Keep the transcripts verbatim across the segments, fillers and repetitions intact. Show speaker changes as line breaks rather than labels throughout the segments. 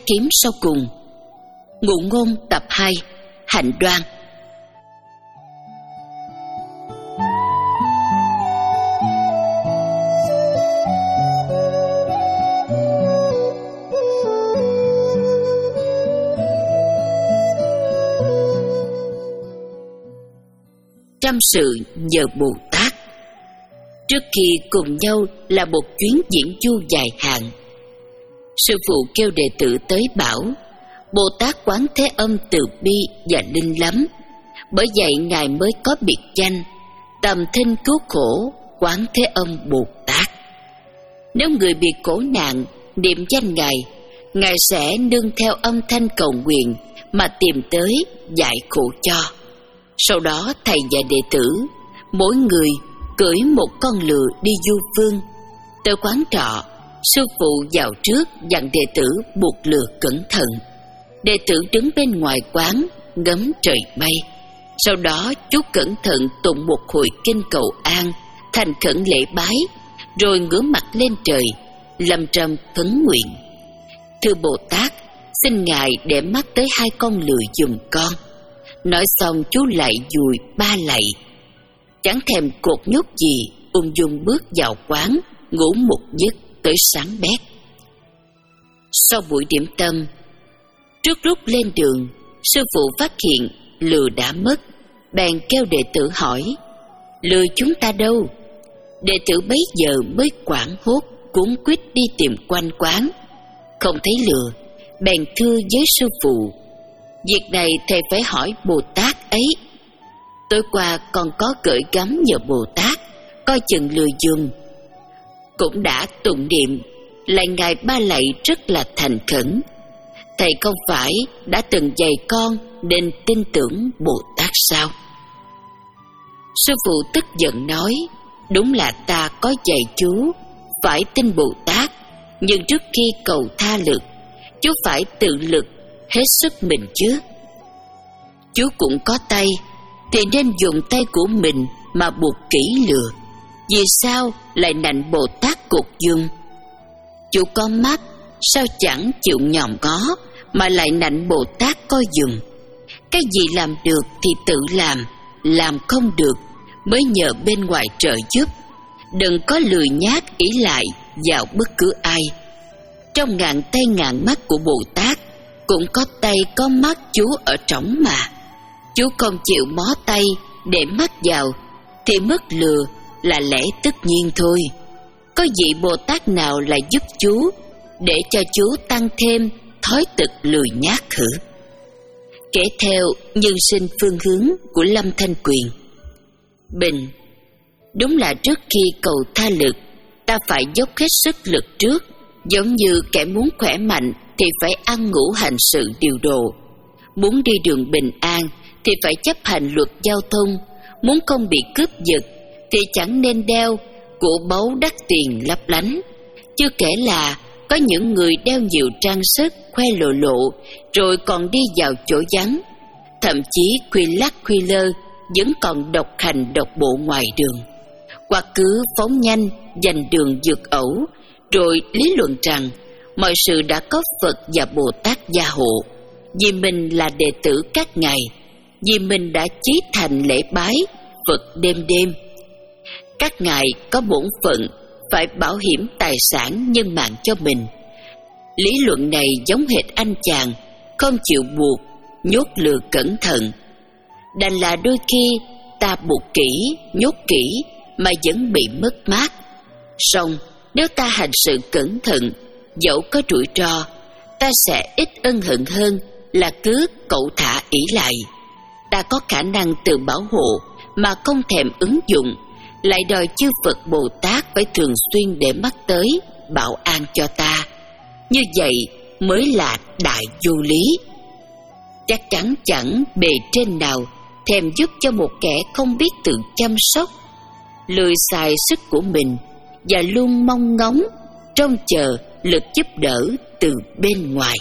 kiếm sau cùng. Ngụ ngôn tập hai, Hạnh đoan. Trăm sự nhờ Bồ Tát. Trước khi cùng nhau là một chuyến diễn du dài hạn, sư phụ kêu đệ tử tới bảo: Bồ Tát Quán Thế Âm từ bi và linh lắm, bởi vậy ngài mới có biệt danh tầm thinh cứu khổ Quán Thế Âm Bồ Tát. Nếu người bị khổ nạn niệm danh ngài, ngài sẽ nương theo âm thanh cầu nguyện mà tìm tới giải khổ cho. Sau đó thầy và đệ tử mỗi người cưỡi một con lừa đi du phương. Tới quán trọ, sư phụ vào trước dặn đệ tử buộc lừa cẩn thận. Đệ tử đứng bên ngoài quán ngắm trời mây. Sau đó chú cẩn thận tụng một hồi kinh cầu an, thành khẩn lễ bái, rồi ngửa mặt lên trời lâm trầm khấn nguyện: Thưa Bồ Tát, xin ngài để mắt tới hai con lừa giùm con. Nói xong chú lại dùi ba lạy, chẳng thèm cột nhốt gì, ung dung bước vào quán, ngủ một giấc tới sáng bét. Sau buổi điểm tâm, trước lúc lên đường, sư phụ phát hiện lừa đã mất, bèn kêu đệ tử hỏi: Lừa chúng ta đâu? Đệ tử bấy giờ mới quảng hốt, cuống quýt đi tìm quanh quán, không thấy lừa, bèn thưa với sư phụ: Việc này thầy phải hỏi Bồ Tát ấy. Tối qua con có gửi gắm nhờ Bồ Tát, coi chừng lừa dùm. Cũng đã tụng niệm, lại ngài ba lạy rất là thành khẩn. Thầy không phải đã từng dạy con nên tin tưởng Bồ Tát sao? Sư phụ tức giận nói: Đúng là ta có dạy chú phải tin Bồ Tát, nhưng trước khi cầu tha lực, chú phải tự lực hết sức mình chứ. Chú cũng có tay, thì nên dùng tay của mình mà buộc kỹ lừa. Vì sao lại nạnh Bồ Tát cột dùng? Chú có mắt, sao chẳng chịu nhòm ngó mà lại nạnh Bồ Tát coi dùng? Cái gì làm được thì tự làm, làm không được mới nhờ bên ngoài trợ giúp. Đừng có lười nhác ỷ lại vào bất cứ ai. Trong ngàn tay ngàn mắt của Bồ Tát cũng có tay có mắt chú ở trỏng mà. Chú không chịu mó tay để mắt vào thì mất lừa là lẽ tất nhiên thôi. Có vị Bồ Tát nào lại giúp chú để cho chú tăng thêm thói tật lười nhác hử? Kể theo nhân sinh phương hướng của Lâm Thanh Quyền. Bình: Đúng là trước khi cầu tha lực, ta phải dốc hết sức lực trước. Giống như kẻ muốn khỏe mạnh thì phải ăn ngủ hành sự điều độ. Muốn đi đường bình an thì phải chấp hành luật giao thông. Muốn không bị cướp giật thì chẳng nên đeo của báu đắt tiền lấp lánh. Chưa kể là có những người đeo nhiều trang sức khoe lộ lộ, rồi còn đi vào chỗ vắng, thậm chí khuya lắc khuya lơ vẫn còn độc hành độc bộ ngoài đường, hoặc cứ phóng nhanh giành đường vượt ẩu, rồi lý luận rằng mọi sự đã có Phật và Bồ Tát gia hộ, vì mình là đệ tử các ngài, vì mình đã chí thành lễ bái Phật đêm đêm. Các ngài có bổn phận phải bảo hiểm tài sản nhân mạng cho mình. Lý luận này giống hệt anh chàng không chịu buộc, nhốt lừa cẩn thận. Đành là đôi khi ta buộc kỹ, nhốt kỹ mà vẫn bị mất mát. Song nếu ta hành sự cẩn thận, dẫu có rủi ro, ta sẽ ít ân hận hơn là cứ cẩu thả ỷ lại. Ta có khả năng tự bảo hộ mà không thèm ứng dụng, lại đòi chư Phật Bồ Tát phải thường xuyên để mắt tới, bảo an cho ta. Như vậy mới là đại vô lý. Chắc chắn chẳng bề trên nào thèm giúp cho một kẻ không biết tự chăm sóc, lười xài sức của mình và luôn mong ngóng, trông chờ lực giúp đỡ từ bên ngoài.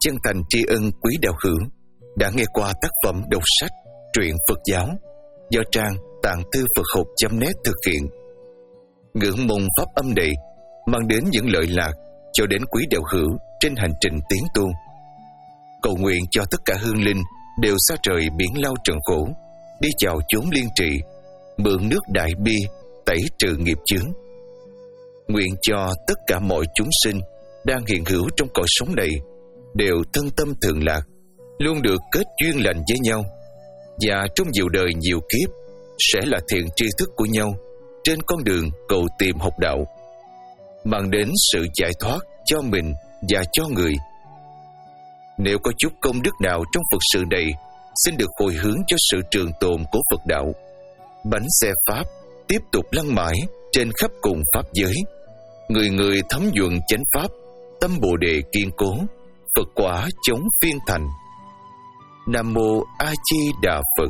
chân thành tri ân quý đạo hữu đã nghe qua tác phẩm đọc sách truyện Phật giáo do trang tạng thư Phật học chấm net thực hiện. Ngưỡng mong pháp âm này mang đến những lợi lạc cho đến quý đạo hữu trên hành trình tiến tu. Cầu nguyện cho tất cả hương linh đều xa trời biển lao trần khổ, đi chào chốn liên trị, mượn nước đại bi tẩy trừ nghiệp chướng. Nguyện cho tất cả mọi chúng sinh đang hiện hữu trong cõi sống này đều thân tâm thường lạc, luôn được kết duyên lành với nhau, và trong nhiều đời nhiều kiếp sẽ là thiện tri thức của nhau trên con đường cầu tìm học đạo, mang đến sự giải thoát cho mình và cho người. Nếu có chút công đức nào trong Phật sự này, xin được hồi hướng cho sự trường tồn của Phật đạo. Bánh xe Pháp tiếp tục lăn mãi trên khắp cùng Pháp giới, người người thấm nhuận chánh Pháp, tâm Bồ Đề kiên cố, Phật quả chống phiên thành. Nam Mô A Di Đà Phật.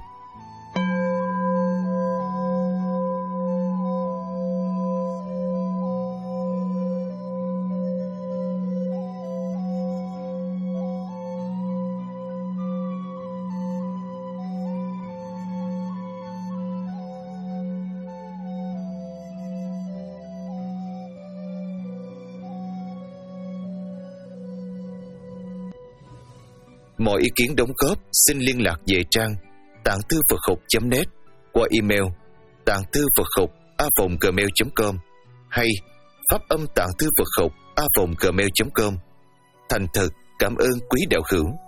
Mọi ý kiến đóng góp xin liên lạc về trang tạng thư Phật học chấm net qua email tạng thư Phật học a vòng gmail chấm com hay pháp âm tạng thư Phật học a vòng gmail chấm com. Thành thật cảm ơn quý đạo hữu.